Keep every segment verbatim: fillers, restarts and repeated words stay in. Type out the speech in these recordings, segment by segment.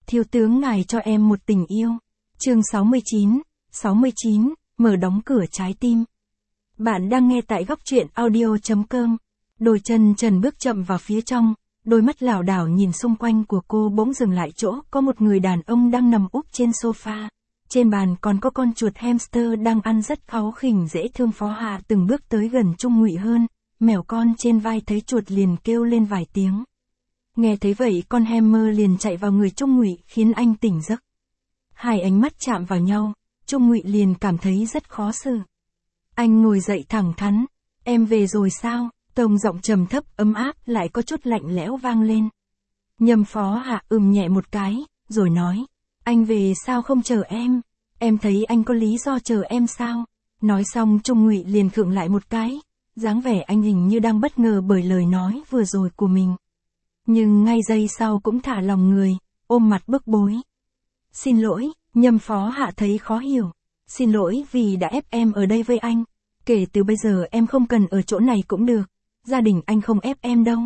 Thiếu tướng ngài cho em một tình yêu. Chương sáu mươi chín, sáu mươi chín, mở đóng cửa trái tim. Bạn đang nghe tại góc truyện audio chấm com. Đôi chân trần bước chậm vào phía trong, đôi mắt lảo đảo nhìn xung quanh của cô bỗng dừng lại chỗ có một người đàn ông đang nằm úp trên sofa. Trên bàn còn có con chuột hamster đang ăn rất kháu khỉnh dễ thương. Phó Hạ từng bước tới gần Trung Ngụy hơn, mèo con trên vai thấy chuột liền kêu lên vài tiếng. Nghe thấy vậy con Hammer liền chạy vào người Trung Ngụy khiến anh tỉnh giấc. Hai ánh mắt chạm vào nhau, Trung Ngụy liền cảm thấy rất khó xử. Anh ngồi dậy thẳng thắn, em về rồi sao? Tông giọng trầm thấp ấm áp lại có chút lạnh lẽo vang lên. Nhâm Phó Hạ ừm nhẹ một cái, rồi nói, anh về sao không chờ em? Em thấy anh có lý do chờ em sao? Nói xong Trung Ngụy liền khựng lại một cái, dáng vẻ anh hình như đang bất ngờ bởi lời nói vừa rồi của mình. Nhưng ngay giây sau cũng thả lòng người, ôm mặt bức bối. Xin lỗi, Nhâm Phó Hạ thấy khó hiểu. Xin lỗi vì đã ép em ở đây với anh. Kể từ bây giờ em không cần ở chỗ này cũng được. Gia đình anh không ép em đâu.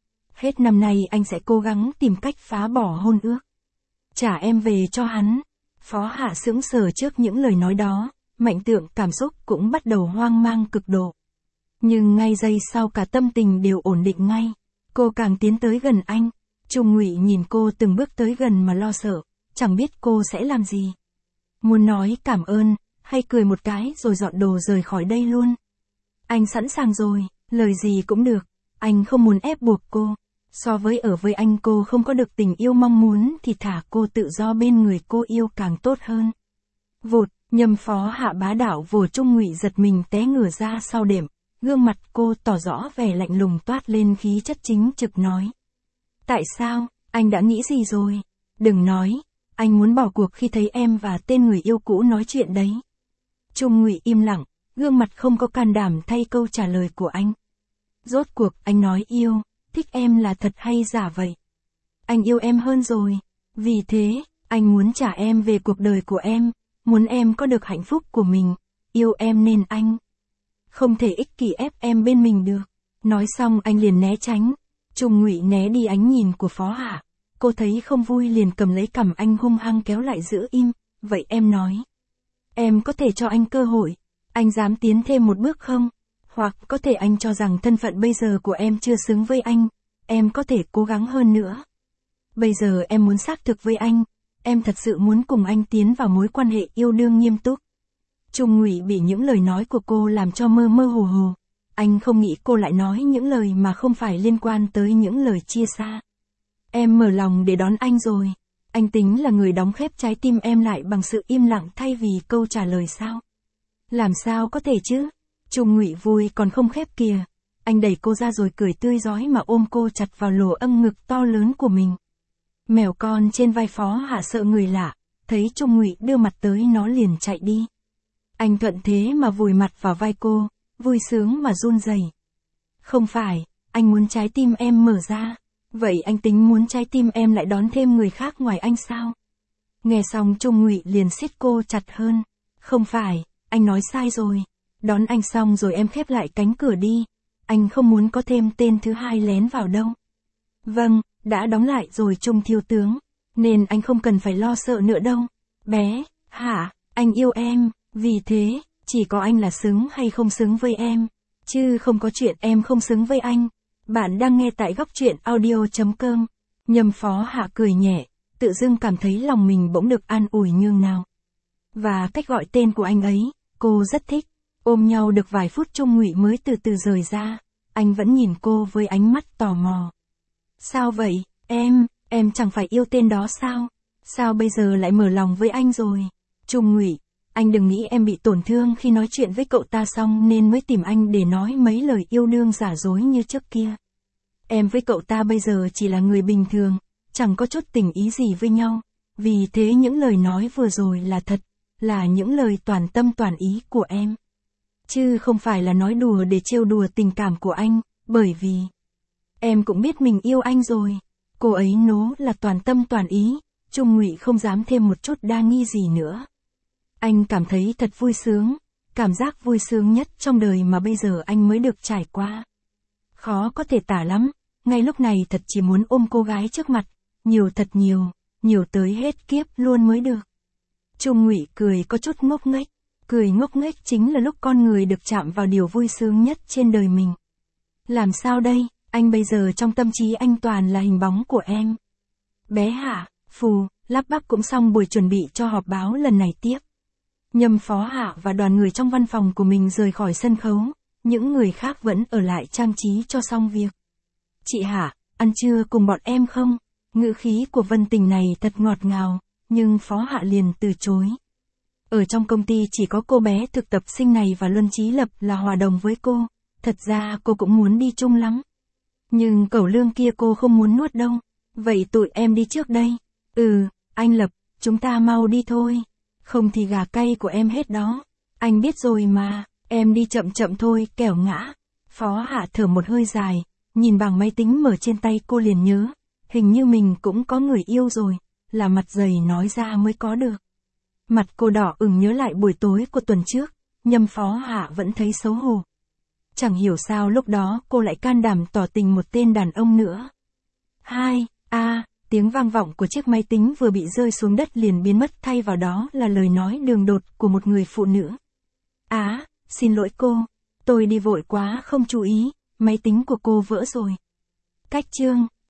Hết năm nay anh sẽ cố gắng tìm cách phá bỏ hôn ước. Trả em về cho hắn. Phó Hạ sững sờ trước những lời nói đó, Mạnh Tượng cảm xúc cũng bắt đầu hoang mang cực độ. Nhưng ngay giây sau cả tâm tình đều ổn định ngay. Cô càng tiến tới gần anh. Trung Ngụy nhìn cô từng bước tới gần mà lo sợ, chẳng biết cô sẽ làm gì. Muốn nói cảm ơn, hay cười một cái rồi dọn đồ rời khỏi đây luôn. Anh sẵn sàng rồi, lời gì cũng được. Anh không muốn ép buộc cô. So với ở với anh cô không có được tình yêu mong muốn thì thả cô tự do bên người cô yêu càng tốt hơn. Vụt, Nhâm Phó Hạ bá đạo vồ Trung Ngụy giật mình té ngửa ra sau đệm. Gương mặt cô tỏ rõ vẻ lạnh lùng toát lên khí chất chính trực nói. Tại sao, anh đã nghĩ gì rồi? Đừng nói, anh muốn bỏ cuộc khi thấy em và tên người yêu cũ nói chuyện đấy. Trung Ngụy im lặng, gương mặt không có can đảm thay câu trả lời của anh. Rốt cuộc anh nói yêu, thích em là thật hay giả vậy? Anh yêu em hơn rồi, vì thế, anh muốn trả em về cuộc đời của em, muốn em có được hạnh phúc của mình, yêu em nên anh không thể ích kỷ ép em bên mình được. Nói xong anh liền né tránh. Trung Ngụy né đi ánh nhìn của Phó Hạ. Cô thấy không vui liền cầm lấy cằm anh hung hăng kéo lại giữ im. Vậy em nói, em có thể cho anh cơ hội. Anh dám tiến thêm một bước không? Hoặc có thể anh cho rằng thân phận bây giờ của em chưa xứng với anh. Em có thể cố gắng hơn nữa. Bây giờ em muốn xác thực với anh. Em thật sự muốn cùng anh tiến vào mối quan hệ yêu đương nghiêm túc. Trung Ngụy bị những lời nói của cô làm cho mơ mơ hồ hồ. Anh không nghĩ cô lại nói những lời mà không phải liên quan tới những lời chia xa. Em mở lòng để đón anh rồi. Anh tính là người đóng khép trái tim em lại bằng sự im lặng thay vì câu trả lời sao? Làm sao có thể chứ? Trung Ngụy vui còn không khép kìa. Anh đẩy cô ra rồi cười tươi rói mà ôm cô chặt vào lỗ âm ngực to lớn của mình. Mèo con trên vai Phó Hạ sợ người lạ, thấy Trung Ngụy đưa mặt tới nó liền chạy đi. Anh thuận thế mà vùi mặt vào vai cô, vui sướng mà run rẩy. Không phải, anh muốn trái tim em mở ra. Vậy anh tính muốn trái tim em lại đón thêm người khác ngoài anh sao? Nghe xong Trung Ngụy liền siết cô chặt hơn. Không phải, anh nói sai rồi. Đón anh xong rồi em khép lại cánh cửa đi. Anh không muốn có thêm tên thứ hai lén vào đâu. Vâng, đã đóng lại rồi Trung thiếu tướng. Nên anh không cần phải lo sợ nữa đâu. Bé, hả, anh yêu em. Vì thế, chỉ có anh là xứng hay không xứng với em, chứ không có chuyện em không xứng với anh. Bạn đang nghe tại góc truyện audio chấm com. Nhâm Phó Hạ cười nhẹ, tự dưng cảm thấy lòng mình bỗng được an ủi nhường nào. Và cách gọi tên của anh ấy, cô rất thích. Ôm nhau được vài phút Trung Ngụy mới từ từ rời ra. Anh vẫn nhìn cô với ánh mắt tò mò. Sao vậy, em, em chẳng phải yêu tên đó sao? Sao bây giờ lại mở lòng với anh rồi? Trung Ngụy, anh đừng nghĩ em bị tổn thương khi nói chuyện với cậu ta xong nên mới tìm anh để nói mấy lời yêu đương giả dối như trước kia. Em với cậu ta bây giờ chỉ là người bình thường, chẳng có chút tình ý gì với nhau. Vì thế những lời nói vừa rồi là thật, là những lời toàn tâm toàn ý của em. Chứ không phải là nói đùa để trêu đùa tình cảm của anh, bởi vì em cũng biết mình yêu anh rồi. Cô ấy nố là toàn tâm toàn ý, Trung Ngụy không dám thêm một chút đa nghi gì nữa. Anh cảm thấy thật vui sướng, cảm giác vui sướng nhất trong đời mà bây giờ anh mới được trải qua. Khó có thể tả lắm, ngay lúc này thật chỉ muốn ôm cô gái trước mặt, nhiều thật nhiều, nhiều tới hết kiếp luôn mới được. Trung Ngụy cười có chút ngốc nghếch, cười ngốc nghếch chính là lúc con người được chạm vào điều vui sướng nhất trên đời mình. Làm sao đây, anh bây giờ trong tâm trí anh toàn là hình bóng của em. Bé Hạ, phù, lắp bắp cũng xong buổi chuẩn bị cho họp báo lần này tiếp. Nhâm Phó Hạ và đoàn người trong văn phòng của mình rời khỏi sân khấu, những người khác vẫn ở lại trang trí cho xong việc. Chị Hạ, ăn trưa cùng bọn em không? Ngữ khí của Vân Tình này thật ngọt ngào, nhưng Phó Hạ liền từ chối. Ở trong công ty chỉ có cô bé thực tập sinh này và Luân Chí Lập là hòa đồng với cô, thật ra cô cũng muốn đi chung lắm. Nhưng cẩu lương kia cô không muốn nuốt đâu, vậy tụi em đi trước đây. Ừ, anh Lập, chúng ta mau đi thôi, không thì gà cay của em hết đó. Anh biết rồi mà, em đi chậm chậm thôi, kẻo ngã. Phó Hạ thở một hơi dài, nhìn bảng máy tính mở trên tay cô liền nhớ, hình như mình cũng có người yêu rồi, là mặt dày nói ra mới có được. Mặt cô đỏ ửng nhớ lại buổi tối của tuần trước, Nhâm Phó Hạ vẫn thấy xấu hổ. Chẳng hiểu sao lúc đó cô lại can đảm tỏ tình một tên đàn ông nữa. Hai, a, à, tiếng vang vọng của chiếc máy tính vừa bị rơi xuống đất liền biến mất, thay vào đó là lời nói đường đột của một người phụ nữ. Á, à, xin lỗi cô, tôi đi vội quá không chú ý, máy tính của cô vỡ rồi. Cách chương